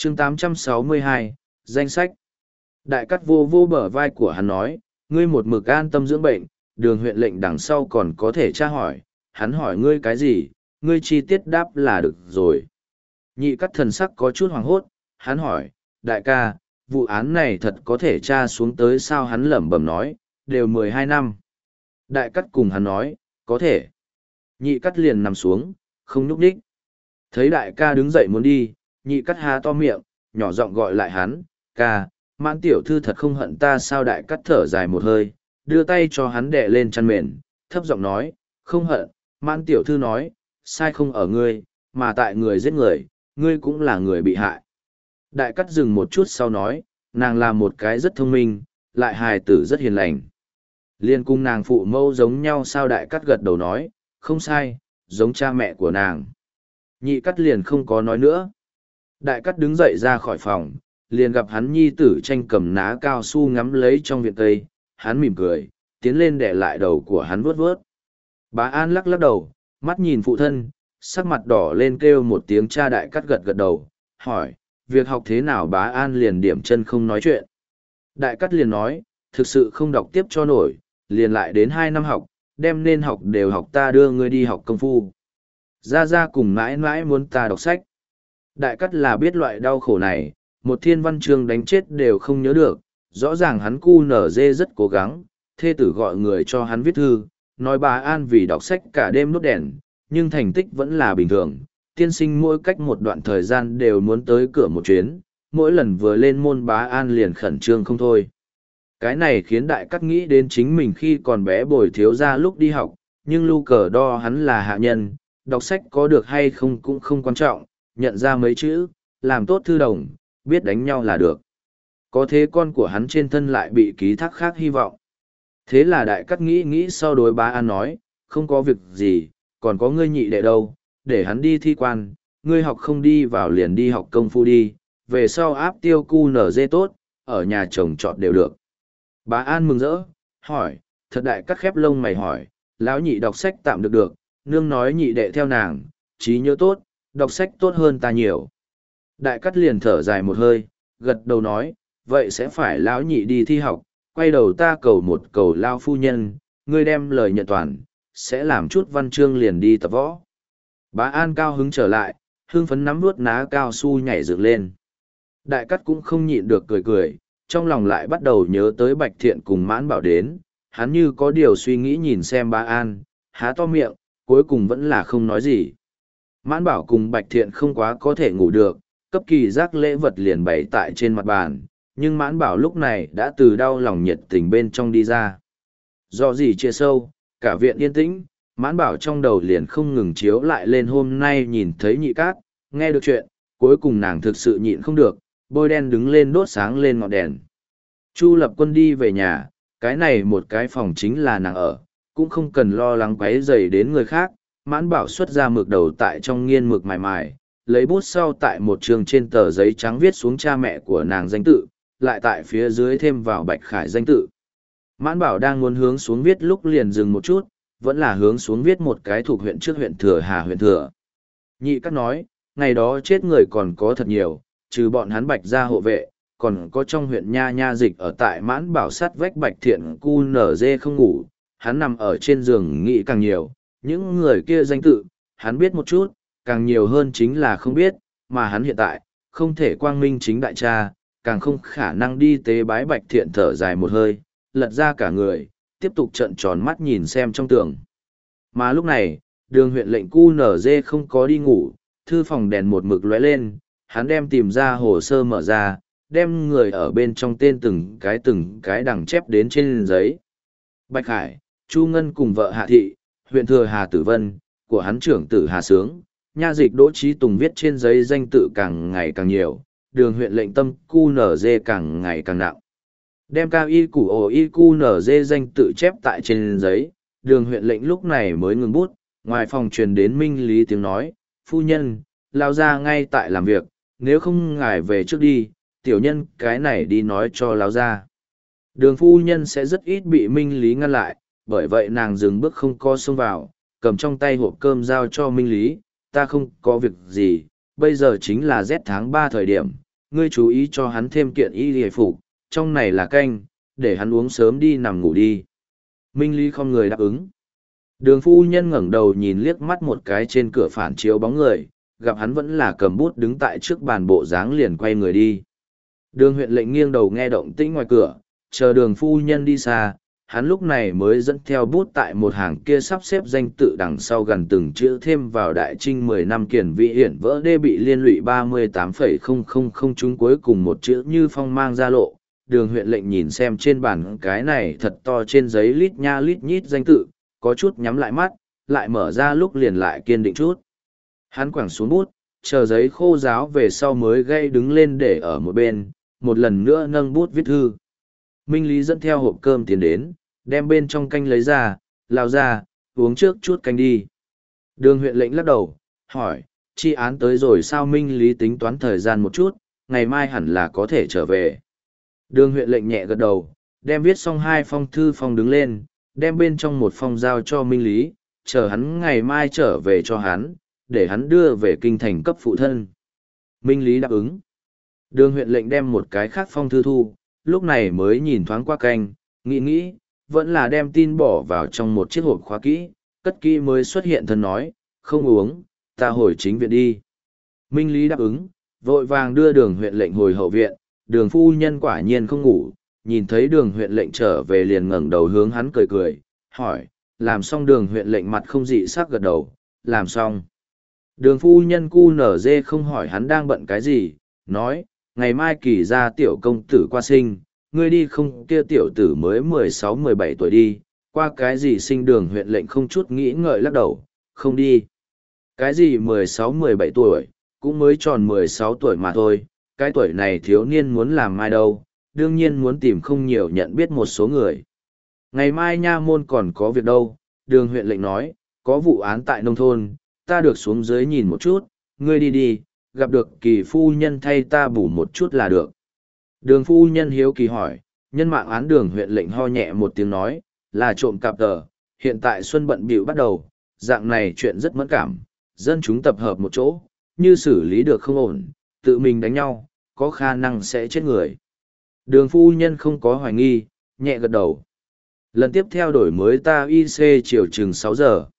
chương 862, danh sách. Đại cắt vô vô bờ vai của hắn nói, ngươi một mực an tâm dưỡng bệnh, đường huyện lệnh đằng sau còn có thể tra hỏi, hắn hỏi ngươi cái gì, ngươi chi tiết đáp là được rồi. Nhị cắt thần sắc có chút hoảng hốt, hắn hỏi, đại ca, vụ án này thật có thể tra xuống tới sao? Hắn lẩm bẩm nói, đều 12 năm. Đại cắt cùng hắn nói, có thể. Nhị cắt liền nằm xuống, không nhúc nhích. Thấy đại ca đứng dậy muốn đi, nhị cắt há to miệng, nhỏ giọng gọi lại hắn, ca, Mãn tiểu thư thật không hận ta sao? Đại cắt thở dài một hơi, đưa tay cho hắn đè lên chăn mền, thấp giọng nói, không hận. Mãn tiểu thư nói, sai không ở ngươi, mà tại người giết người, ngươi cũng là người bị hại. Đại cắt dừng một chút sau nói, nàng là một cái rất thông minh, lại hài tử rất hiền lành. Liên cung nàng phụ mẫu giống nhau sao? Đại cắt gật đầu nói, không sai, giống cha mẹ của nàng. Nhị cắt liền không có nói nữa. Đại cắt đứng dậy ra khỏi phòng, liền gặp hắn nhi tử tranh cầm ná cao su ngắm lấy trong viện tây, hắn mỉm cười, tiến lên đè lại đầu của hắn vuốt vuốt. Bá An lắc lắc đầu, mắt nhìn phụ thân, sắc mặt đỏ lên kêu một tiếng cha. Đại cắt gật gật đầu, hỏi, việc học thế nào? Bá An liền điểm chân không nói chuyện. Đại cắt liền nói, thực sự không đọc tiếp cho nổi, liền lại đến 2 năm học, đem nên học đều học, ta đưa ngươi đi học công phu. Ra ra cùng mãi mãi muốn ta đọc sách. Đại cắt là biết loại đau khổ này, một thiên văn chương đánh chết đều không nhớ được, rõ ràng hắn cu nở dê rất cố gắng, thê tử gọi người cho hắn viết thư, nói bà An vì đọc sách cả đêm đốt đèn, nhưng thành tích vẫn là bình thường. Tiên sinh mỗi cách một đoạn thời gian đều muốn tới cửa một chuyến, mỗi lần vừa lên môn bá An liền khẩn trương không thôi. Cái này khiến đại cắt nghĩ đến chính mình khi còn bé bồi thiếu ra lúc đi học, nhưng lưu cờ đo hắn là hạ nhân, đọc sách có được hay không cũng không quan trọng, nhận ra mấy chữ, làm tốt thư đồng, biết đánh nhau là được. Có thế con của hắn trên thân lại bị ký thác khác hy vọng. Thế là đại cắt nghĩ sau đối bá An nói, không có việc gì, còn có ngươi nhị đệ đâu, để hắn đi thi quan, ngươi học không đi vào liền đi học công phu đi, về sau áp tiêu cu nở dê tốt, ở nhà chồng trọt đều được. Bá An mừng rỡ, hỏi, thật? Đại cắt khép lông mày hỏi, lão nhị đọc sách tạm được được, nương nói nhị đệ theo nàng, trí nhớ tốt, đọc sách tốt hơn ta nhiều. Đại cắt liền thở dài một hơi, gật đầu nói, vậy sẽ phải lão nhị đi thi học, quay đầu ta cầu một cầu lao phu nhân, ngươi đem lời nhận toàn, sẽ làm chút văn chương liền đi tập võ. Bá An cao hứng trở lại, hương phấn nắm nuốt ná cao su nhảy dựng lên. Đại cắt cũng không nhịn được cười cười, trong lòng lại bắt đầu nhớ tới Bạch Thiện cùng Mãn Bảo đến, hắn như có điều suy nghĩ nhìn xem Bá An, há to miệng, cuối cùng vẫn là không nói gì. Mãn Bảo cùng Bạch Thiện không quá có thể ngủ được, cấp kỳ giác lễ vật liền bày tại trên mặt bàn, nhưng Mãn Bảo lúc này đã từ đau lòng nhiệt tình bên trong đi ra. Do gì chia sâu, cả viện yên tĩnh, Mãn Bảo trong đầu liền không ngừng chiếu lại lên hôm nay nhìn thấy Nhị Cát, nghe được chuyện, cuối cùng nàng thực sự nhịn không được, bôi đen đứng lên đốt sáng lên ngọn đèn. Chu Lập Quân đi về nhà, cái này một cái phòng chính là nàng ở, cũng không cần lo lắng quấy rầy đến người khác. Mãn Bảo xuất ra mực đầu tại trong nghiên mực mài mài, lấy bút sau tại một trường trên tờ giấy trắng viết xuống cha mẹ của nàng danh tự, lại tại phía dưới thêm vào Bạch Khải danh tự. Mãn Bảo đang muốn hướng xuống viết lúc liền dừng một chút, vẫn là hướng xuống viết một cái thuộc huyện trước huyện Thừa Hà huyện Thừa. Nhị Cát nói, ngày đó chết người còn có thật nhiều, trừ bọn hắn Bạch gia hộ vệ, còn có trong huyện Nha Dịch ở tại Mãn Bảo sát vách Bạch Thiện cu nở dê không ngủ, hắn nằm ở trên giường nghĩ càng nhiều, những người kia danh tự, hắn biết một chút, càng nhiều hơn chính là không biết, mà hắn hiện tại, không thể quang minh chính đại cha, càng không khả năng đi tế bái Bạch Thiện. Thở dài một hơi, lật ra cả người, tiếp tục trợn tròn mắt nhìn xem trong tường. Mà lúc này, đường huyện lệnh cu nở dê không có đi ngủ, thư phòng đèn một mực lóe lên, hắn đem tìm ra hồ sơ mở ra, đem người ở bên trong tên từng cái đằng chép đến trên giấy. Bạch Khải, Chu Ngân cùng vợ Hạ Thị, huyện Thừa Hà Tử Vân, của hắn trưởng tử Hà Sướng, Nha Dịch Đỗ Trí Tùng viết trên giấy danh tự càng ngày càng nhiều, đường huyện lệnh tâm cu nở dê càng ngày càng nặng. Đem cao y củ ổ y cu nở dê danh tự chép tại trên giấy, đường huyện lệnh lúc này mới ngừng bút, ngoài phòng truyền đến Minh Lý tiếng nói, phu nhân, lao ra ngay tại làm việc, nếu không ngài về trước đi, tiểu nhân cái này đi nói cho lao ra. Đường phu nhân sẽ rất ít bị Minh Lý ngăn lại, bởi vậy nàng dừng bước không co xông vào, cầm trong tay hộp cơm giao cho Minh Lý, ta không có việc gì, bây giờ chính là rét tháng 3 thời điểm, ngươi chú ý cho hắn thêm kiện y hề phục, trong này là canh, để hắn uống sớm đi nằm ngủ đi. Minh Lý không người đáp ứng. Đường phu nhân ngẩng đầu nhìn liếc mắt một cái trên cửa phản chiếu bóng người, gặp hắn vẫn là cầm bút đứng tại trước bàn bộ dáng liền quay người đi. Đường huyện lệnh nghiêng đầu nghe động tĩnh ngoài cửa, chờ đường phu nhân đi xa, hắn lúc này mới dẫn theo bút tại một hàng kia sắp xếp danh tự đằng sau gần từng chữ thêm vào đại trinh 10 năm kiển vị hiển vỡ đê bị liên lụy 38,000 chúng cuối cùng một chữ như phong mang ra lộ. Đường huyện lệnh nhìn xem trên bàn cái này thật to trên giấy lít nha lít nhít danh tự, có chút nhắm lại mắt, lại mở ra lúc liền lại kiên định chút. Hắn quẳng xuống bút, chờ giấy khô ráo về sau mới gây đứng lên để ở một bên, một lần nữa nâng bút viết thư. Minh Lý dẫn theo hộp cơm tiến đến, đem bên trong canh lấy ra, lao ra, uống trước chút canh đi. Đường huyện lệnh lắc đầu, hỏi, chi án tới rồi sao? Minh Lý tính toán thời gian một chút, ngày mai hẳn là có thể trở về. Đường huyện lệnh nhẹ gật đầu, đem viết xong 2 phong thư phong đứng lên, đem bên trong một phong giao cho Minh Lý, chờ hắn ngày mai trở về cho hắn, để hắn đưa về kinh thành cấp phụ thân. Minh Lý đáp ứng. Đường huyện lệnh đem một cái khác phong thư thu, lúc này mới nhìn thoáng qua canh, nghĩ, vẫn là đem tin bỏ vào trong một chiếc hộp khóa kỹ, cất kỹ mới xuất hiện thân nói, không uống, ta hồi chính viện đi. Minh Lý đáp ứng, vội vàng đưa đường huyện lệnh hồi hậu viện, đường phu nhân quả nhiên không ngủ, nhìn thấy đường huyện lệnh trở về liền ngẩng đầu hướng hắn cười, hỏi, làm xong? Đường huyện lệnh mặt không dị sắc gật đầu, làm xong. Đường phu nhân cu nở dê không hỏi hắn đang bận cái gì, nói, ngày mai kỳ ra tiểu công tử qua sinh, ngươi đi không? Kia tiểu tử mới 16-17 tuổi đi, qua cái gì sinh? Đường huyện lệnh không chút nghĩ ngợi lắc đầu, không đi. Cái gì 16-17 tuổi, cũng mới tròn 16 tuổi mà thôi, cái tuổi này thiếu niên muốn làm mai đâu, đương nhiên muốn tìm không nhiều nhận biết một số người. Ngày mai nha môn còn có việc đâu, đường huyện lệnh nói, có vụ án tại nông thôn, ta được xuống dưới nhìn một chút, ngươi đi, gặp được kỳ phu nhân thay ta bù một chút là được. Đường phu nhân hiếu kỳ hỏi, nhân mạng án? Đường huyện lệnh ho nhẹ một tiếng nói, là trộm cạp tờ, hiện tại xuân bận bịu bắt đầu, dạng này chuyện rất mẫn cảm, dân chúng tập hợp một chỗ, như xử lý được không ổn, tự mình đánh nhau, có khả năng sẽ chết người. Đường phu nhân không có hoài nghi, nhẹ gật đầu. Lần tiếp theo đổi mới ta IC chiều chừng 6 giờ.